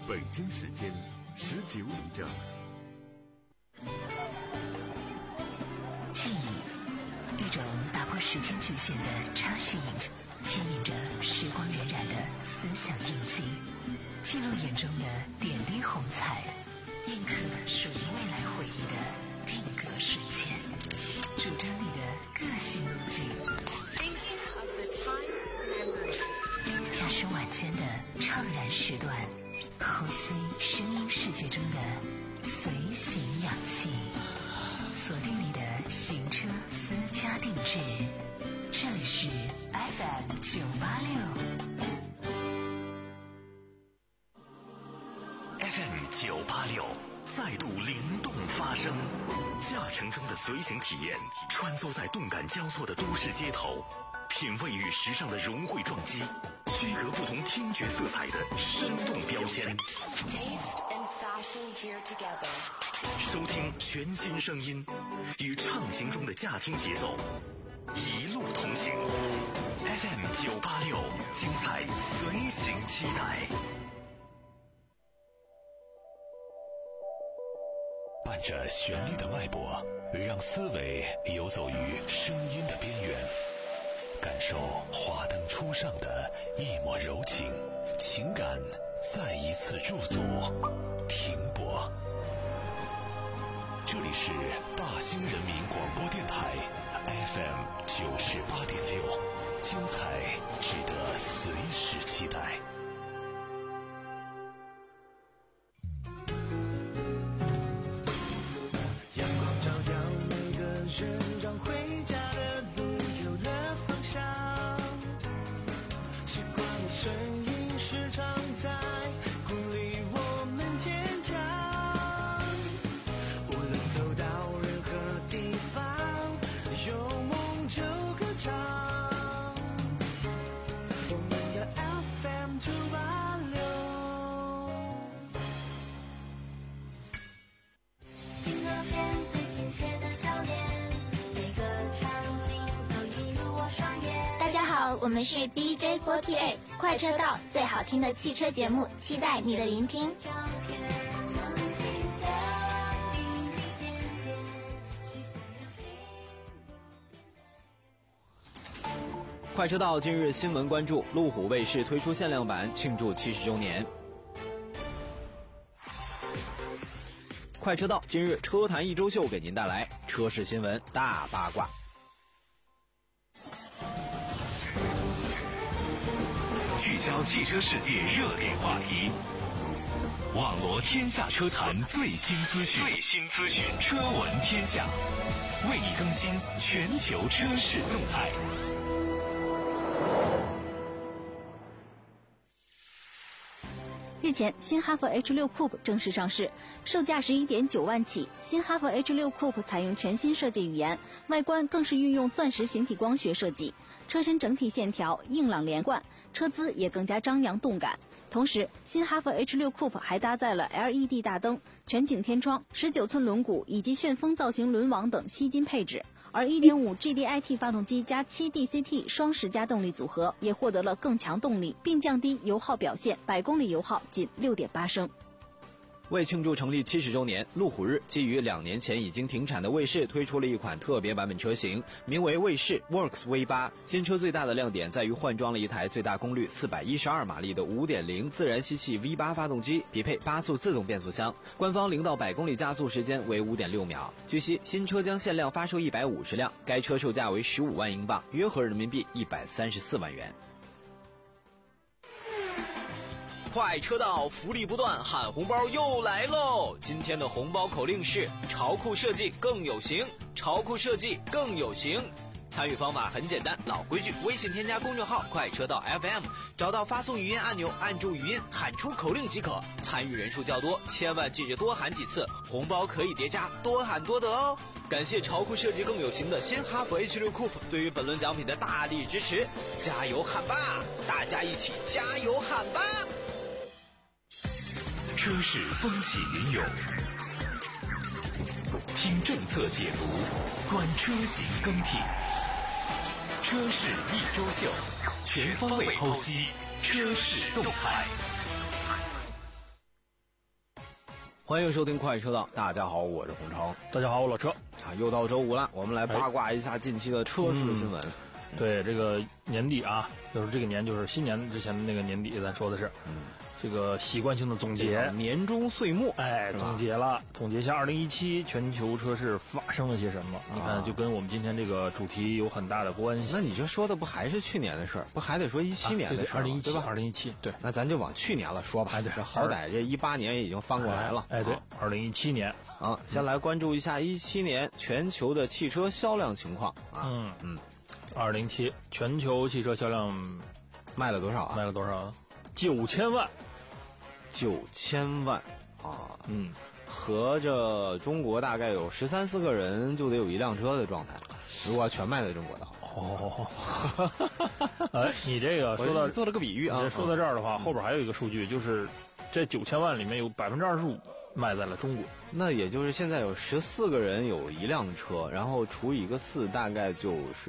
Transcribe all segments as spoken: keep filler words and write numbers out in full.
北京时间十九点整。 记忆，一种打破时间局限的插叙影像，牵引着时光荏苒的思想印记，记录眼中的点滴红彩，印刻属于未来回忆的定格瞬间，主张你的个性路径。驾驶晚间的怅然时段，呼吸声音世界中的随行氧气，锁定你的行车私家定制。这里是 F M 九八六 F M 九八六再度灵动发声，驾乘中的随行体验，穿梭在动感交错的都市街头，品味与时尚的融汇撞击，区隔不同听觉色彩的生动标签，收听全新声音，与畅行中的驾听节奏一路同行。 F M 九八六，精彩随行期待。伴着旋律的脉搏，让思维游走于声音的边缘，感受华灯初上的一抹柔情，情感再一次驻足停泊。这里是大兴人民广播电台 F M 九十八点六，精彩值得随时期待。 阳光照耀每个人，让回家的路有了方向。习惯的声音时常在鼓励我们坚强。无论走到任何地方，有梦就歌唱。我们的 F M 九八六。 金额线最亲切的笑脸，每个场景都映入我双眼。 大家好，我们是 D J 四十八 快车道，最好听的汽车节目，期待你的聆听。 快车道今日新闻关注：路虎卫士推出限量版庆祝七十周年。快车道今日车坛一周秀给您带来车市新闻大八卦。 聚焦汽车世界热点话题，网罗天下车坛最新资讯，最新资讯，车闻天下，为你更新全球车市动态。 日前，新哈弗 H 六 Coupe 正式上市，售价 十一点九万起。新哈弗 H 六 Coupe 采用全新设计语言，外观更是运用钻石形体光学设计，车身整体线条硬朗连贯，车姿也更加张扬动感。同时，新哈弗 H 六 Coupe 还搭载了 L E D 大灯、全景天窗、十九寸轮毂以及旋风造型轮网等吸金配置。而 一点五 G D I T 发动机加 七 D C T 双十佳动力组合也获得了更强动力，并降低油耗表现，百公里油耗仅 六点八升。 为庆祝成立七十周年，路虎日基于两年前已经停产的卫士推出了一款特别版本车型，名为卫士 Works V 八。新车最大的亮点在于换装了一台最大功率四百一十二马力的 五点零 自然吸气 V 八 发动机，匹配八速自动变速箱，官方零到百公里加速时间为 五点六秒。据悉，新车将限量发售一百五十辆，该车售价为十五万英镑，约合人民币一百三十四万元。快车道福利不断，喊红包又来喽！今天的红包口令是潮酷设计更有型，潮酷设计更有型。参与方法很简单，老规矩，微信添加公众号快车道 F M， 找到发送语音按钮，按住语音喊出口令即可。参与人数较多，千万记着多喊几次，红包可以叠加，多喊多得哦。感谢潮酷设计更有型的新哈弗 H 六 Coupe 对于本轮奖品的大力支持，加油喊吧！大家一起加油喊吧！ 车市风起云涌，听政策解读，观车型更替。车市一周秀，全方位剖析车市动态。 欢迎收听快车道，大家好，我是洪超。 大家好，我老车。 啊，又到周五了，我们来八卦一下近期的车市新闻。 嗯对，这个年底啊，就是这个年，就是新年之前的那个年底，咱说的是，嗯，这个习惯性的总结， 年终岁末， 哎，总结了，总结一下二零一七全球车市发生了些什么？你看，就跟我们今天这个主题有很大的关系。 那你这说的不还是去年的事儿？不还得说一七年的事儿？ 二零一七， 对吧？ 二零一七，对， 那咱就往去年了说吧。 哎，对， 这好歹这一八年已经翻过来了。 哎，对，二零一七年啊，先来关注一下一七年全球的汽车销量情况啊。 嗯嗯。 二零七全球汽车销量卖了多少啊？ 卖了多少？九千万， 九千万啊！ 嗯， 合着中国大概有十三四个人就得有一辆车的状态，如果要全卖在中国的话。 哦，哎，你这个说到做了个比喻啊， 说到这儿的话，后边还有一个数据，就是这九千万里面有百分之二十五卖在了中国。 那也就是现在有十四个人有一辆车，然后除以一个四，大概就是，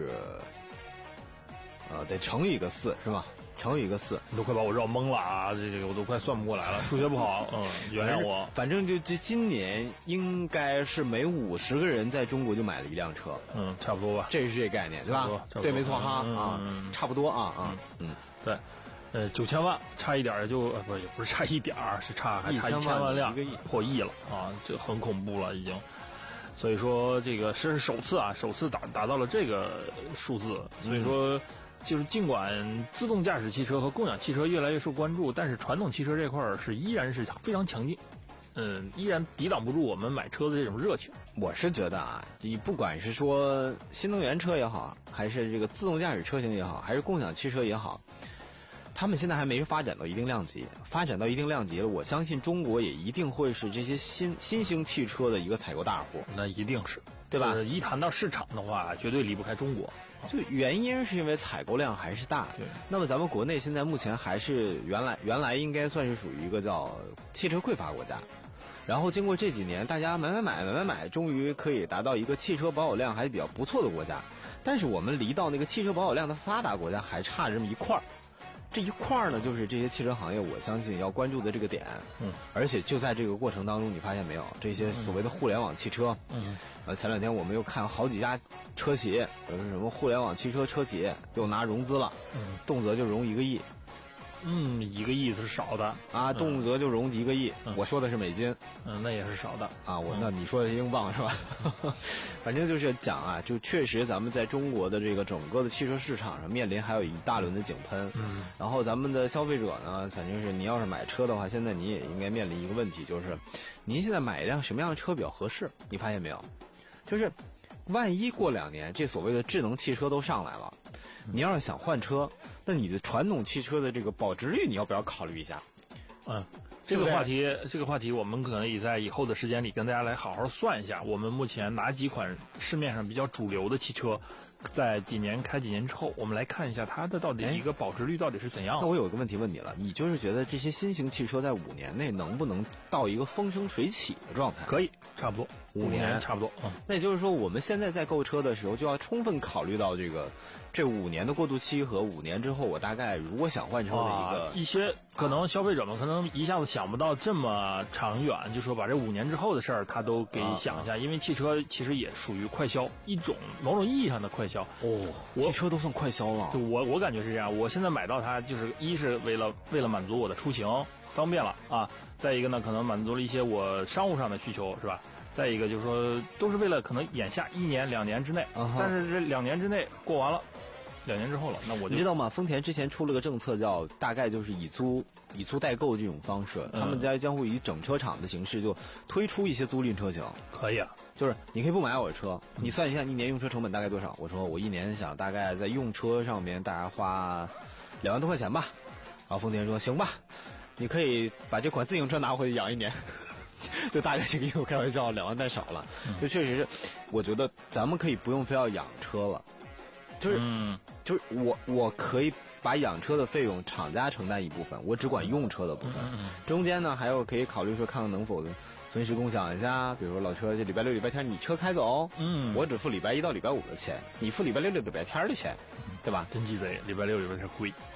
呃，得乘以一个四是吧？乘以一个四， 你都快把我绕懵了啊！这个我都快算不过来了，数学不好，嗯，原谅我。 反正就这今年应该是每五十个人在中国就买了一辆车， 嗯，差不多吧。 这是这概念对吧？对，没错哈啊，差不多啊啊，嗯， 对。呃，九千万差一点也就呃不也不是差一点儿，是差还差一千万辆，破亿了啊，这很恐怖了已经。所以说这个是首次啊，首次达达到了这个数字。所以说，就是尽管自动驾驶汽车和共享汽车越来越受关注，但是传统汽车这块儿是依然是非常强劲，嗯，依然抵挡不住我们买车的这种热情。 我是觉得啊，你不管是说新能源车也好，还是这个自动驾驶车型也好，还是共享汽车也好。他们现在还没发展到一定量级，发展到一定量级了，我相信中国也一定会是这些新新兴汽车的一个采购大户。 那一定是， 对吧？ 一谈到市场的话，绝对离不开中国。 就原因是因为采购量还是大。 对。 那么咱们国内现在目前还是原来原来应该算是属于一个叫汽车匮乏国家，然后经过这几年大家买买买买买买，终于可以达到一个汽车保有量还比较不错的国家。但是我们离到那个汽车保有量的发达国家还差这么一块儿。这一块儿呢，就是这些汽车行业，我相信要关注的这个点。 嗯， 而且就在这个过程当中，你发现没有，这些所谓的互联网汽车， 嗯， 呃，前两天我们又看好几家车企，有什么互联网汽车车企又拿融资了， 嗯， 动辄就融一个亿。 嗯，一个亿是少的啊，动辄就融一个亿。 嗯、 我说的是美金， 嗯，那也是少的啊。我那你说的是英镑是吧？反正就是讲啊，就确实咱们在中国的这个整个的汽车市场上面临还有一大轮的井喷。 嗯， 然后咱们的消费者呢，反正是你要是买车的话，现在你也应该面临一个问题，就是您现在买一辆什么样的车比较合适？你发现没有？就是万一过两年这所谓的智能汽车都上来了。你要是想换车，那你的传统汽车的这个保值率，你要不要考虑一下？ 嗯，这个话题，这个话题，我们可能也在以后的时间里跟大家来好好算一下，我们目前哪几款市面上比较主流的汽车，在几年开几年之后，我们来看一下它的到底一个保值率到底是怎样的。 那我有一个问题问你了，你就是觉得这些新型汽车在五年内能不能到一个风生水起的状态？ 可以，差不多五年，差不多。嗯， 那也就是说，我们现在在购车的时候，就要充分考虑到这个。这五年的过渡期和五年之后，我大概如果想换车的一个、 啊、一些可能消费者们可能一下子想不到这么长远，就说把这五年之后的事儿他都给想一下，啊、因为汽车其实也属于快消一种某种意义上的快消。 哦，汽车都算快消了。 就我我感觉是这样，我现在买到它就是一是为了为了满足我的出行方便了啊，再一个呢可能满足了一些我商务上的需求，是吧？再一个就是说都是为了可能眼下一年两年之内， 啊、 但是这两年之内过完了。两年之后了，那我就你知道吗？丰田之前出了个政策，叫大概就是以租以租代购这种方式， 嗯、 他们家将会以整车厂的形式就推出一些租赁车型。 可以啊， 就是你可以不买我的车，你算一下一年用车成本大概多少？我说我一年想大概在用车上面大概花两万多块钱吧。然后丰田说行吧，你可以把这款自行车拿回去养一年。就大概这个意思，开玩笑，两万太少了。 嗯、 就确实是，我觉得咱们可以不用非要养车了。就是， 嗯、 就是我我可以把养车的费用厂家承担一部分，我只管用车的部分。 嗯嗯、 中间呢，还有可以考虑说，看看能否分时共享一下。比如说老车，这礼拜六、礼拜天你车开走， 嗯， 我只付礼拜一到礼拜五的钱，你付礼拜六、礼拜天的钱，对吧？ 真鸡贼，礼拜六、礼拜天贵。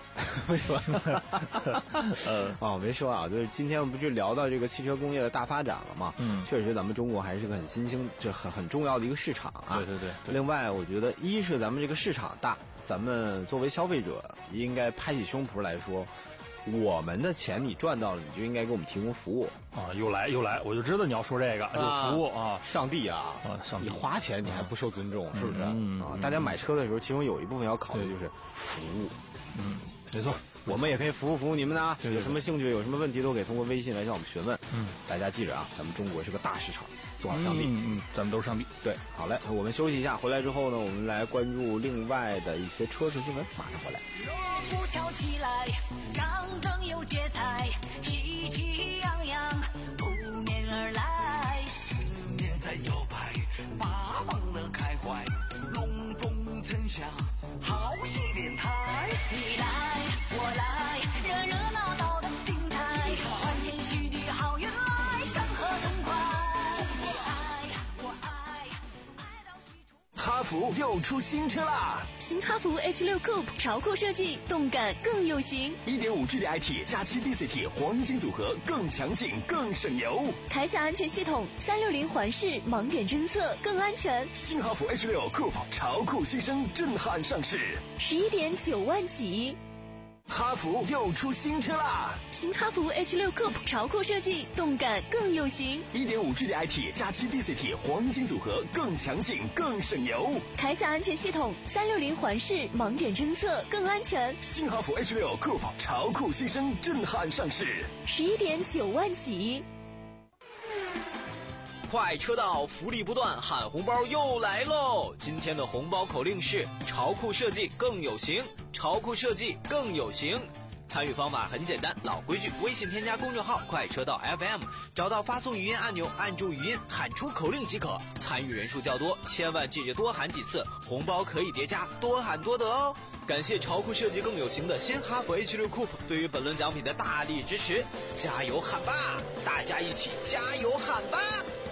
为什么？呃，哦，没说啊，就是今天我们不就聊到这个汽车工业的大发展了嘛？嗯，确实咱们中国还是个很新兴、这很很重要的一个市场啊。 对对对。 另外，我觉得一是咱们这个市场大，咱们作为消费者应该拍起胸脯来说，我们的钱你赚到了，你就应该给我们提供服务啊！又来又来，我就知道你要说这个，有、啊、服务啊！ 上帝啊！ 啊，上帝！ 你花钱你还不受尊重， 嗯、 是不是？嗯、啊，大家买车的时候，其中有一部分要考虑就是服务。 嗯，没错。 我们也可以服务服务你们呢， 对对对， 有什么兴趣、有什么问题都可以通过微信来向我们询问。嗯，大家记着啊，咱们中国是个大市场，做好上帝。 嗯嗯，咱们都是上帝。 对，好嘞，我们休息一下，回来之后呢，我们来关注另外的一些车市新闻，马上回来。 锣鼓敲起来，张灯有节彩，喜气洋洋扑面而来，思念在摇摆，八方乐开怀，龙凤呈祥，好戏连台，你来我来，热热闹闹的精彩，欢天喜地好运来，山河更快，你爱我爱，爱到喜出。 哈弗又出新车啦！ 新哈弗 H 六 Coupe 潮酷设计，动感更有型。 一点五 G D I T 加七 D C T 黄金组合，更强劲更省油。 铠甲安全系统，三六零环视，盲点侦测更安全。 新哈弗 H 六 Coupe 潮酷新生，震撼上市， 十一点九万起。 哈弗又出新车啦！ 新哈弗 H 六 Coupe 潮酷设计，动感更有型。 一点五 G D I T 加七 D C T 黄金组合，更强劲更省油。 铠甲安全系统，三六零环视，盲点侦测更安全。 新哈弗 H 六 Coupe 潮酷新生，震撼上市， 十一点九万起。 快车道福利不断，喊红包又来喽！今天的红包口令是潮酷设计更有型，潮酷设计更有型。参与方法很简单，老规矩，微信添加公众号快车道 F M， 找到发送语音按钮，按住语音喊出口令即可。参与人数较多，千万记着多喊几次，红包可以叠加，多喊多得哦。感谢潮酷设计更有型的新哈弗 H 六 Coupe 对于本轮奖品的大力支持，加油喊吧！大家一起加油喊吧！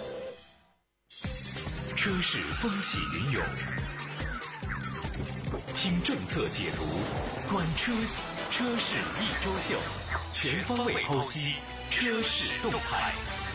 车市风起云涌，听政策解读，观车车市一周秀，全方位剖析车市动态。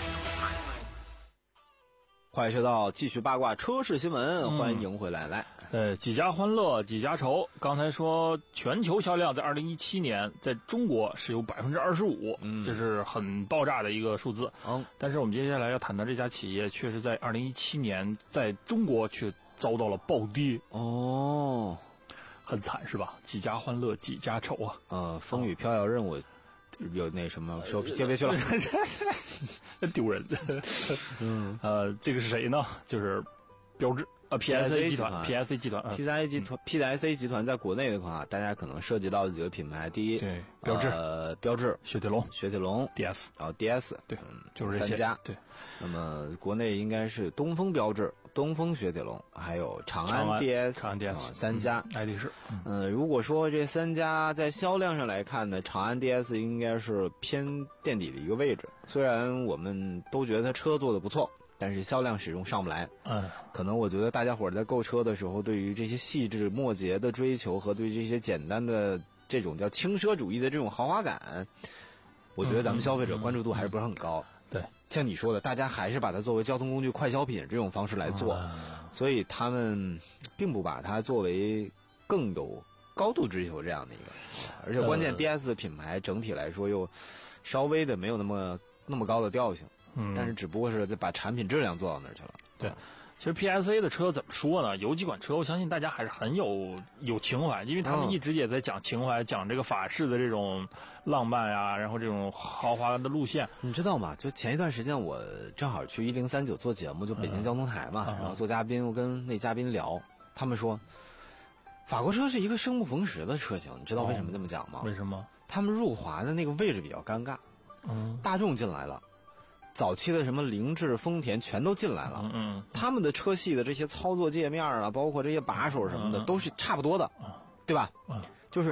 快车道继续八卦车市新闻，嗯、欢迎回来。来， 呃，几家欢乐几家愁。刚才说全球销量在二零一七年在中国是有百分之二十五，这是很爆炸的一个数字。嗯，但是我们接下来要谈到这家企业，却是在二零一七年在中国却遭到了暴跌。 哦， 很惨是吧？几家欢乐几家愁啊！ 呃，风雨飘摇任务。有那什么说接别去了， 丢人。嗯，呃，这个是谁呢？就是标致啊 ，P S A 集团 ，P S A 集团 ，P S A 集团 ，P S A 集团在国内的话，大家可能涉及到的几个品牌，第一， 对，标致， 呃，标致， 雪铁龙， 雪铁龙 ，D S， 然后 D S， 对， 嗯， 就是三家， 对。 那么国内应该是东风标致、东风雪铁龙，还有长安 D S， 长安 D S、 啊、三家。 爱迪仕。 嗯、呃，如果说这三家在销量上来看呢，长安 D S 应该是偏垫底的一个位置。虽然我们都觉得它车做的不错，但是销量始终上不来。嗯，可能我觉得大家伙在购车的时候，对于这些细致末节的追求和对这些简单的这种叫轻奢主义的这种豪华感，我觉得咱们消费者关注度还是不是很高。 嗯嗯嗯对， 像你说的，大家还是把它作为交通工具、快消品这种方式来做，啊、所以他们并不把它作为更有高度追求这样的一个，而且关键 D S 的品牌整体来说又稍微的没有那么那么高的调性，嗯，但是只不过是在把产品质量做到那儿去了。 对。其实 P S A 的车怎么说呢？有几款车，我相信大家还是很有有情怀，因为他们一直也在讲情怀，讲这个法式的这种浪漫呀、啊，然后这种豪华的路线。 你知道吗？就前一段时间我正好去一零三九做节目，就北京交通台嘛，嗯、然后做嘉宾，我跟那嘉宾聊，他们说法国车是一个生不逢时的车型，你知道为什么这么讲吗？ 哦、为什么？ 他们入华的那个位置比较尴尬，嗯，大众进来了。早期的什么凌志、丰田全都进来了，嗯嗯，他们的车系的这些操作界面啊，包括这些把手什么的，嗯、都是差不多的，嗯、对吧？嗯，就是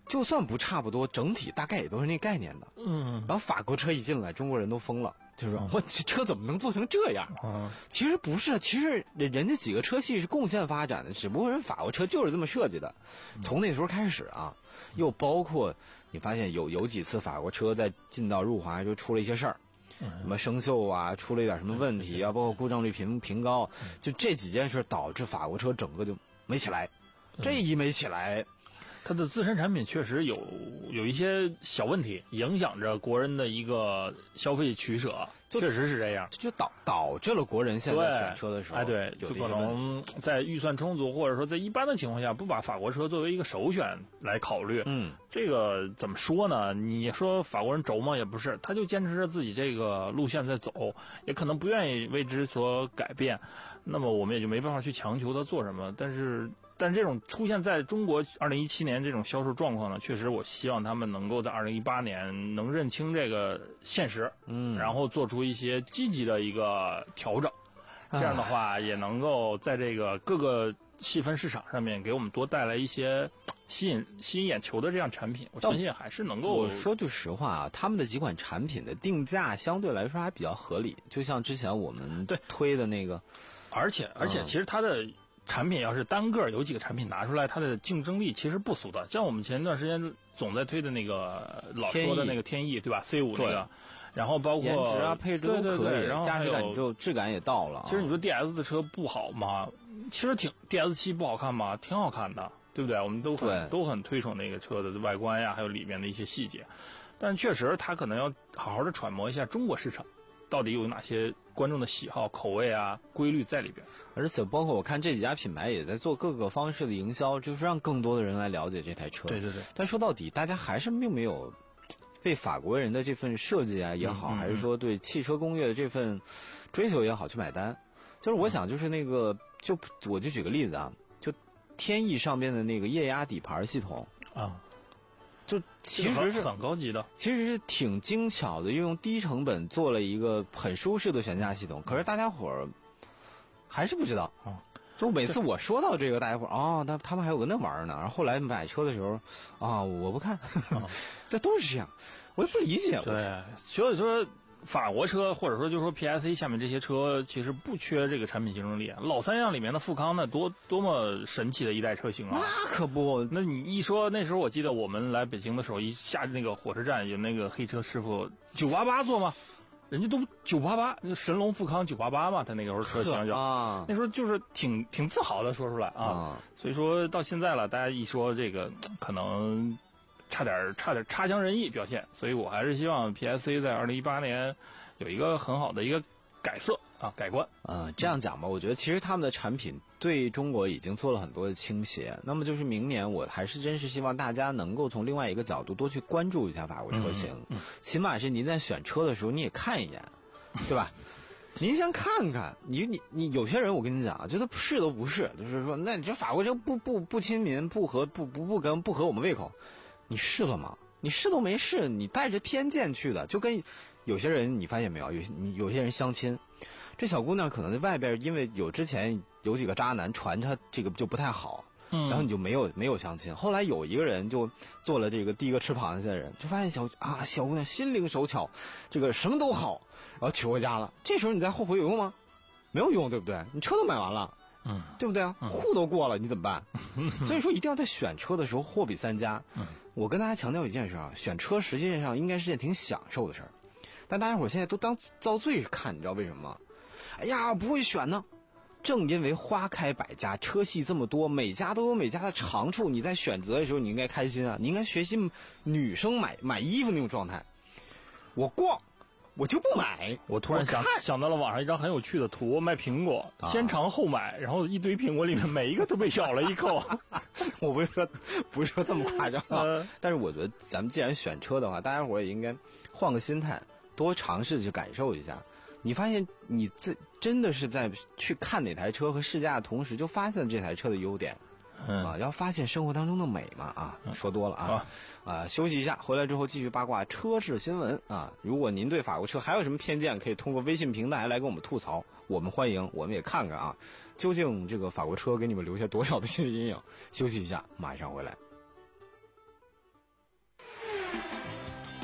就算不差不多，整体大概也都是那概念的。 嗯， 然后法国车一进来，中国人都疯了，就是说我这车怎么能做成这样？ 嗯， 其实不是，其实人家几个车系是共线发展的，只不过人法国车就是这么设计的。从那时候开始啊，又包括你发现有有几次法国车在进到入华就出了一些事儿。什么生锈啊，出了一点什么问题啊，包括故障率频频高，就这几件事导致法国车整个就没起来。这一没起来， 它的自身产品确实有有一些小问题，影响着国人的一个消费取舍，确实是这样， 就导导致了国人现在选车的时候， 哎对，就可能在预算充足或者说在一般的情况下，不把法国车作为一个首选来考虑。 嗯， 这个怎么说呢？你说法国人轴吗？也不是，他就坚持着自己这个路线在走，也可能不愿意为之所改变。那么我们也就没办法去强求他做什么，但是。但这种出现在中国二零一七年这种销售状况呢，确实我希望他们能够在二零一八年能认清这个现实， 嗯， 然后做出一些积极的一个调整，这样的话也能够在这个各个细分市场上面给我们多带来一些吸引吸引眼球的这样产品，我相信还是能够。 我说句实话啊，他们的几款产品的定价相对来说还比较合理，就像之前我们对推的那个， 而且而且其实它的。产品要是单个有几个产品拿出来，它的竞争力其实不俗的。像我们前段时间总在推的那个老说的那个天翼，对吧 ？C 五那个，然后包括颜值啊、配置都可以， 对对对，然后驾驶感就质感也到了。 其实你说 D S 的车不好吗？其实挺 D S 七不好看吗？挺好看的，对不对？我们都很都很推崇那个车的外观呀，还有里面的一些细节。但是确实，它可能要好好的揣摩一下中国市场。到底有哪些观众的喜好、口味啊、规律在里边？ 而且包括我看这几家品牌也在做各个方式的营销，就是让更多的人来了解这台车。 对对对。 但说到底，大家还是并没有被法国人的这份设计啊也好， 嗯嗯嗯还是说对汽车工业的这份追求也好去买单。就是我想，就是那个，就我就举个例子啊，就天翼上边的那个液压底盘系统啊。 就其实是很高级的， 其实是挺精巧的，用低成本做了一个很舒适的悬架系统。可是大家伙儿还是不知道啊。就每次我说到这个，大家伙儿哦，那他们还有个那玩意儿呢。然后后来买车的时候啊，我不看，啊、这都是这样，我也不理解。 对，所以说。法国车或者说就说 P S A 下面这些车其实不缺这个产品竞争力。老三样里面的富康那多多么神奇的一代车型啊！ 那可不， 那你一说那时候我记得我们来北京的时候，一下那个火车站有那个黑车师傅九八八做嘛，人家都九八八，那个神龙富康九八八嘛，他那个时候车型叫啊， 那时候就是挺挺自豪的说出来啊。 啊所以说到现在了，大家一说这个可能。差点差点差强人意表现，所以我还是希望 P S A 在二零一八年有一个很好的一个改色啊改观。 呃，这样讲吧，我觉得其实他们的产品对中国已经做了很多的倾斜。那么就是明年，我还是真是希望大家能够从另外一个角度多去关注一下法国车型， 嗯嗯、 起码是您在选车的时候你也看一眼，对吧？您先看看，你你你有些人我跟你讲，觉得是都不是，就是说，那你这法国车不不不亲民，不合不不不跟不合我们胃口。你试了吗？你试都没试，你带着偏见去的，就跟有些人你发现没有，有些你有些人相亲，这小姑娘可能在外边，因为有之前有几个渣男传她这个就不太好， 嗯， 然后你就没有没有相亲。后来有一个人就做了这个第一个吃螃蟹的人，就发现小啊小姑娘心灵手巧，这个什么都好，然后娶回家了。这时候你再后悔有用吗？没有用，对不对？你车都买完了。 嗯， 对不对啊？户都过了，你怎么办？所以说一定要在选车的时候货比三家。 嗯， 我跟大家强调一件事啊，选车实际上应该是件挺享受的事儿，但大家伙现在都当遭罪看，你知道为什么吗？哎呀，不会选呢。正因为花开百家，车系这么多，每家都有每家的长处，你在选择的时候你应该开心啊，你应该学习女生买买衣服那种状态。我逛。我就不买。 我突然想想到了网上一张很有趣的图，卖苹果，啊、先尝后买，然后一堆苹果里面每一个都被咬了一口。 我不是说不是说这么夸张、啊呃，但是我觉得咱们既然选车的话，大家伙也应该换个心态，多尝试去感受一下。你发现你这真的是在去看哪台车和试驾的同时，就发现这台车的优点。 嗯、 啊，要发现生活当中的美嘛啊，说多了啊，啊，休息一下，回来之后继续八卦车市新闻啊。如果您对法国车还有什么偏见，可以通过微信平台来跟我们吐槽，我们欢迎，我们也看看啊，究竟这个法国车给你们留下多少的心理阴影。休息一下，马上回来。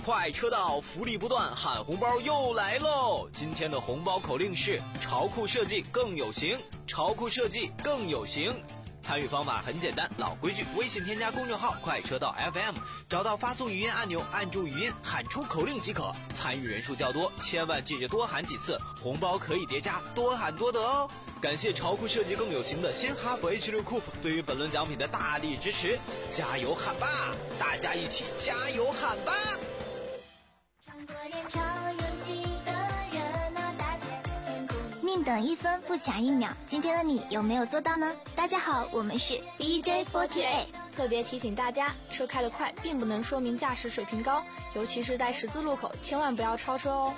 快车道福利不断，喊红包又来喽！今天的红包口令是潮酷设计更有型，潮酷设计更有型。参与方法很简单，老规矩，微信添加公众号快车道 F M， 找到发送语音按钮，按住语音喊出口令即可。参与人数较多，千万记着多喊几次，红包可以叠加，多喊多得哦。感谢潮酷设计更有型的新哈弗 H 六 Coupe 对于本轮奖品的大力支持，加油喊吧！大家一起加油喊吧！ 宁等一分不抢一秒，今天的你有没有做到呢？大家好，我们是 D J 四十八。 特别提醒大家，车开得快并不能说明驾驶水平高，尤其是在十字路口，千万不要超车哦。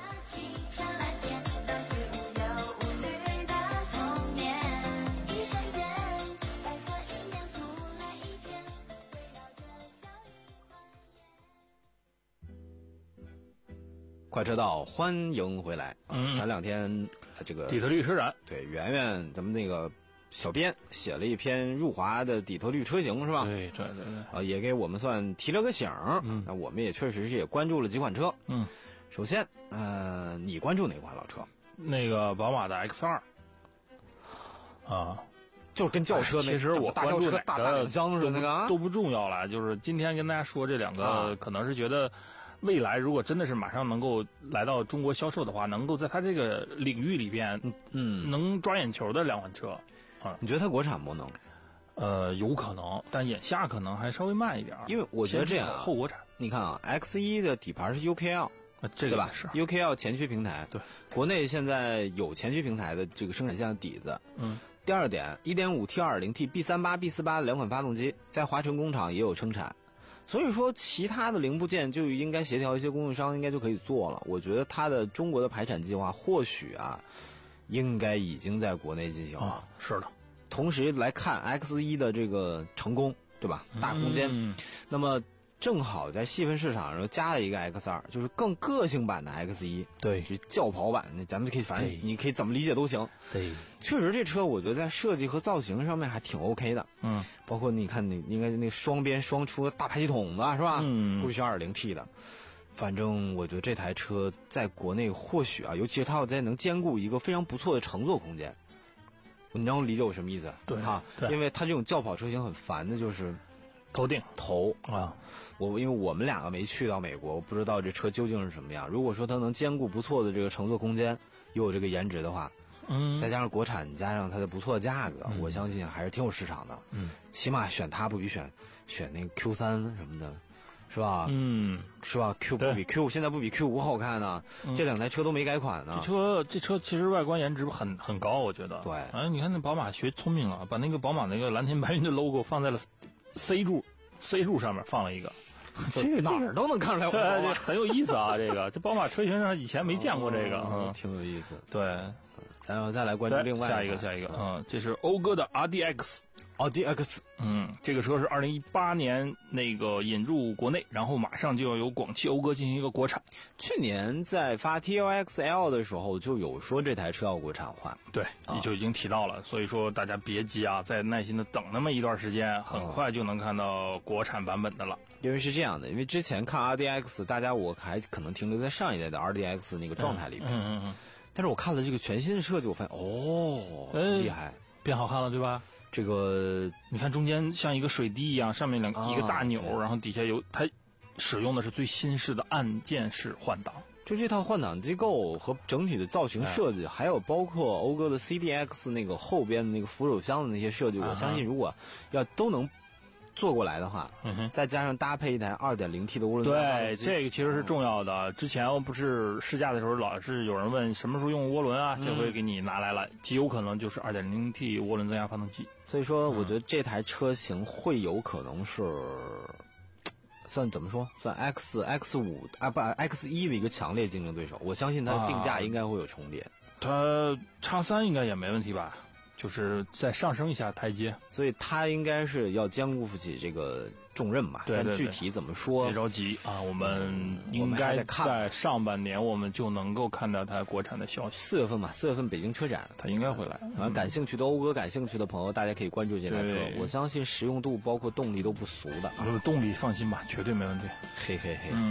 快车道，欢迎回来。嗯，前两天这个底特律车展， 对，圆圆咱们那个小编写了一篇入华的底特律车型，是吧？ 对对对对。 啊，也给我们算提了个醒。嗯，那我们也确实是也关注了几款车。 嗯， 首先，呃，你关注哪款老车？ 那个宝马的 X 二。啊。 就是跟轿车那， 其实我关注哪个大大两厢似的那个、啊、 都不重要了。就是今天跟大家说这两个，啊、可能是觉得。未来如果真的是马上能够来到中国销售的话，能够在它这个领域里边，嗯，能抓眼球的两款车，啊， 你觉得它国产不能？ 呃，有可能，但眼下可能还稍微慢一点。 因为我觉得这样、啊， 后国产。 你看啊 ，X 一 的底盘是 U K L， 这个吧是 U K L 前驱平台， 对， 国内现在有前驱平台的这个生产线底子。 嗯。 第二点 ，一点五 T 二点零 T B 三八 B 四八两款发动机在华晨工厂也有生产。所以说，其他的零部件就应该协调一些供应商，应该就可以做了。我觉得它的中国的排产计划或许啊，应该已经在国内进行了。 啊、是的。 同时来看 X 一 的这个成功，对吧？大空间。 嗯、 那么正好在细分市场上加了一个 X 二，就是更个性版的 X 一。 对， 是轿跑版的，咱们可以反正你可以怎么理解都行。 对， 确实这车我觉得在设计和造型上面还挺 OK 的。 嗯， 包括你看，你应该那双边双出大排气筒的是吧？ 嗯， 估计是 二点零 T 的。反正我觉得这台车在国内或许啊，尤其是它要在能兼顾一个非常不错的乘坐空间。你能理解我什么意思？ 对啊，因为它这种轿跑车型很烦的就是头顶头啊。 我因为我们两个没去到美国，我不知道这车究竟是什么样。如果说它能兼顾不错的这个乘坐空间，又有这个颜值的话， 嗯， 再加上国产，加上它的不错的价格， 嗯、 我相信还是挺有市场的。 嗯， 起码选它不比选选那个 Q 三什么的，是吧？ 嗯， 是吧 ？Q 不比 Q 现在不比 Q 五好看呢、嗯。这两台车都没改款呢。 这车这车其实外观颜值很很高，我觉得。 对。 哎，你看那宝马学聪明了，把那个宝马那个蓝天白云的 logo 放在了 C 柱 C 柱上面放了一个。 这个哪儿都能看出来， 对，这很有意思啊！这个这宝马车型上以前没见过这个， 哦、 嗯， 挺有意思。 对， 然后再来关注另外下一个，下一个，嗯，这是讴歌的 R D X。 R D X， 嗯，这个车是二零一八年那个引入国内，然后马上就要由广汽讴歌进行一个国产。 去年在发 T L X L 的时候就有说这台车要国产化， 对，啊、就已经提到了。所以说大家别急啊，再耐心的等那么一段时间，很快就能看到国产版本的了。 因为是这样的，因为之前看 R D X， 大家我还可能停留在上一代的 R D X 那个状态里面， 嗯嗯嗯。 但是我看了这个全新的设计，我发现哦，很厉害， 变好看了，对吧？ 这个你看中间像一个水滴一样，上面两、啊、一个大钮，然后底下有它使用的是最新式的按键式换挡。 就这套换挡机构和整体的造型设计，还有包括讴歌的 C D X 那个后边的那个扶手箱的那些设计，我相信如果要都能做过来的话， 嗯、 再加上搭配一台 二点零 T 的涡轮增压发动机， 对，这个其实是重要的。之前不是试驾的时候，老是有人问什么时候用涡轮啊，这回给你拿来了，极有可能就是 二点零 T 涡轮增压发动机。 所以说，我觉得这台车型会有可能是。算怎么说？算 X X 五啊不 X 一的一个强烈竞争对手，我相信它的定价应该会有重叠。啊、 它叉三应该也没问题吧？就是再上升一下台阶， 所以它应该是要肩负起这个重任吧。 对对对， 但具体怎么说？ 别着急啊，我们应该在上半年我们就能够看到它国产的消息。 四月份嘛，四月份北京车展， 它应该会来。 啊，感兴趣的讴歌感兴趣的朋友，大家可以关注这台车。我相信实用度包括动力都不俗的。 动力放心吧，绝对没问题。 嘿嘿嘿。 嗯。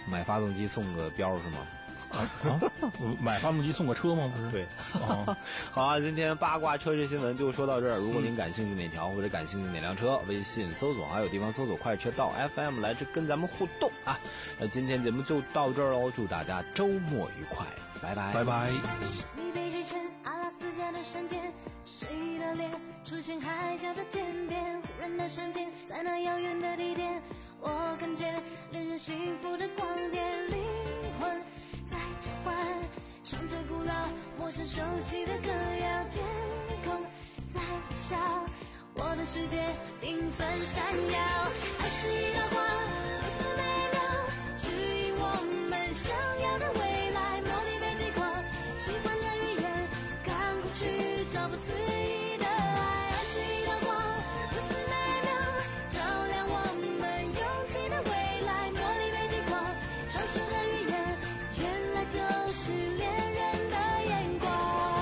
买发动机送个标是吗？ 啊啊！买发动机送个车吗？不是。 对。哦、好啊，今天八卦车市新闻就说到这儿。如果您感兴趣哪条或者感兴趣哪辆车，微信搜索还有地方搜索快车道 F M 来这跟咱们互动啊。那今天节目就到这儿喽，祝大家周末愉快，拜拜， 拜拜。 你北极圈，阿拉斯加的闪电，谁的脸出现海角的天边？忽然的瞬间，在那遥远的地点，我看见恋人幸福的光点，灵魂在召唤，唱着古老陌生熟悉的歌谣，天空在微笑，我的世界缤纷闪耀。爱是一道光，如此美妙，指引我们想要的未来。茉莉北极光，喜欢的语言，赶快去找不思议的爱。爱是一道光，如此美妙，照亮我们勇气的未来。茉莉北极光，传说的语言，原来就是恋人的眼光。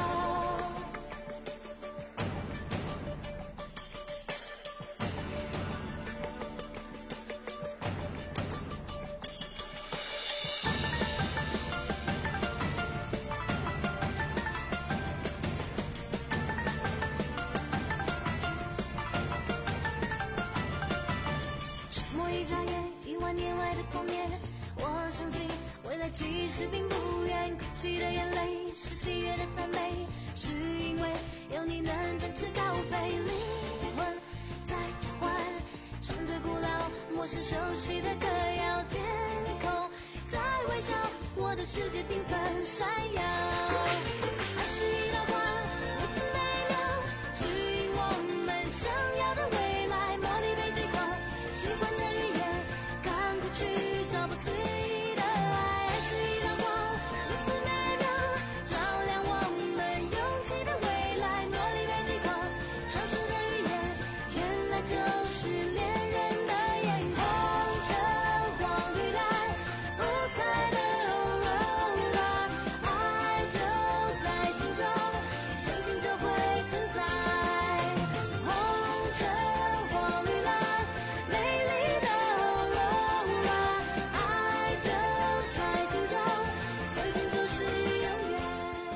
沉默一眨眼，一万年外的光年，我相信未来其实并不远。哭泣的眼泪是喜悦的赞美，是因为有你能展翅高飞。灵魂在召唤，唱着古老陌生熟悉的歌谣，天空在微笑，我的世界缤纷闪耀。爱是一道光，如此美妙，指引我们想要的未来。茉莉北极光，喜欢的语言，赶快去找不思议的爱。爱是一道光，如此美妙，照亮我们勇气的未来。茉莉北极光，传说的语言，原来就是恋人的眼光。红橙黄绿蓝，五彩的 aurora， 爱就在心中，相信就会存在。红橙黄绿蓝，美丽的 aurora， 爱就在心中，相信就是永远。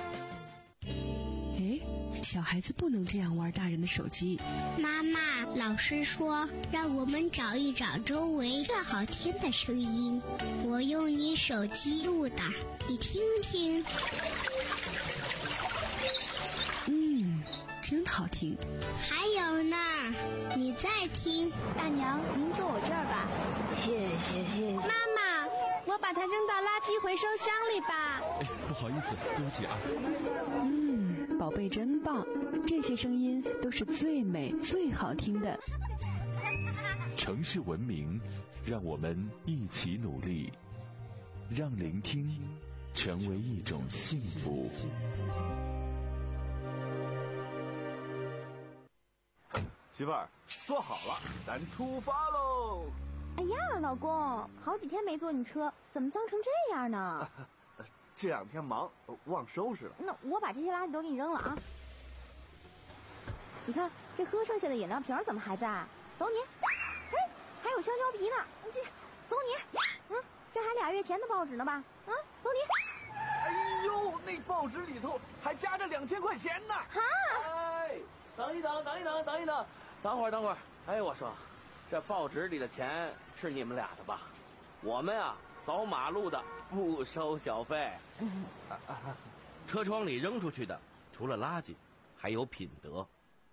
哎，小孩子不能这样玩大人的手机。 妈妈，老师说让我们找一找周围最好听的声音，我用你手机录的，你听听。 嗯，真好听。 还有呢，你再听。 大娘，您坐我这儿吧。谢谢谢谢。妈妈，我把它扔到垃圾回收箱里吧。 哎，不好意思，对不起啊。 嗯，宝贝真棒，这些声音都是最美最好听的。 城市文明，让我们一起努力，让聆听成为一种幸福。 媳妇儿，坐好了，咱出发喽！ 哎呀，老公，好几天没坐你车，怎么脏成这样呢？ 这两天忙，忘收拾了。 那我把这些垃圾都给你扔了啊！你看这喝剩下的饮料瓶怎么还在？走你！哎，还有香蕉皮呢！这，走你！嗯，这还俩月前的报纸呢吧？啊，走你！ 哎呦，那报纸里头还夹着两千块钱呢！ 哈！ 哎，等一等，等一等，等一等，等会儿，等会儿。哎，我说，这报纸里的钱是你们俩的吧？我们啊，扫马路的不收小费。 车窗里扔出去的，除了垃圾，还有品德。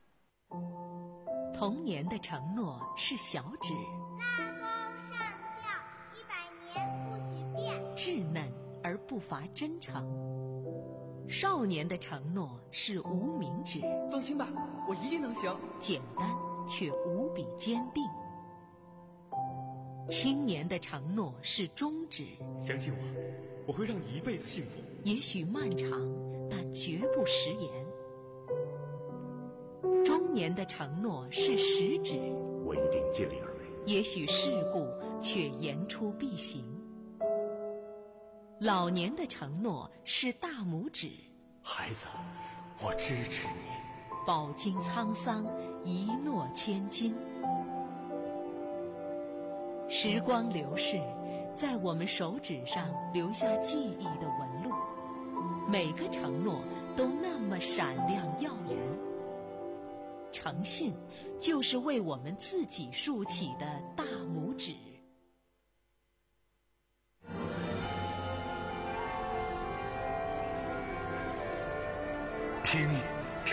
童年的承诺是小指， 拉钩上吊，一百年不许变。 稚嫩而不乏真诚。少年的承诺是无名指， 放心吧，我一定能行。 简单却无比坚定。青年的承诺是中指， 相信我，我会让你一辈子幸福。 也许漫长，但绝不食言。中年的承诺是食指， 我一定尽力而为。 也许世故，却言出必行。老年的承诺是大拇指， 孩子，我支持你。 饱经沧桑，一诺千金。时光流逝， 在我们手指上留下记忆的纹路，每个承诺都那么闪亮耀眼。诚信就是为我们自己竖起的大拇指。 听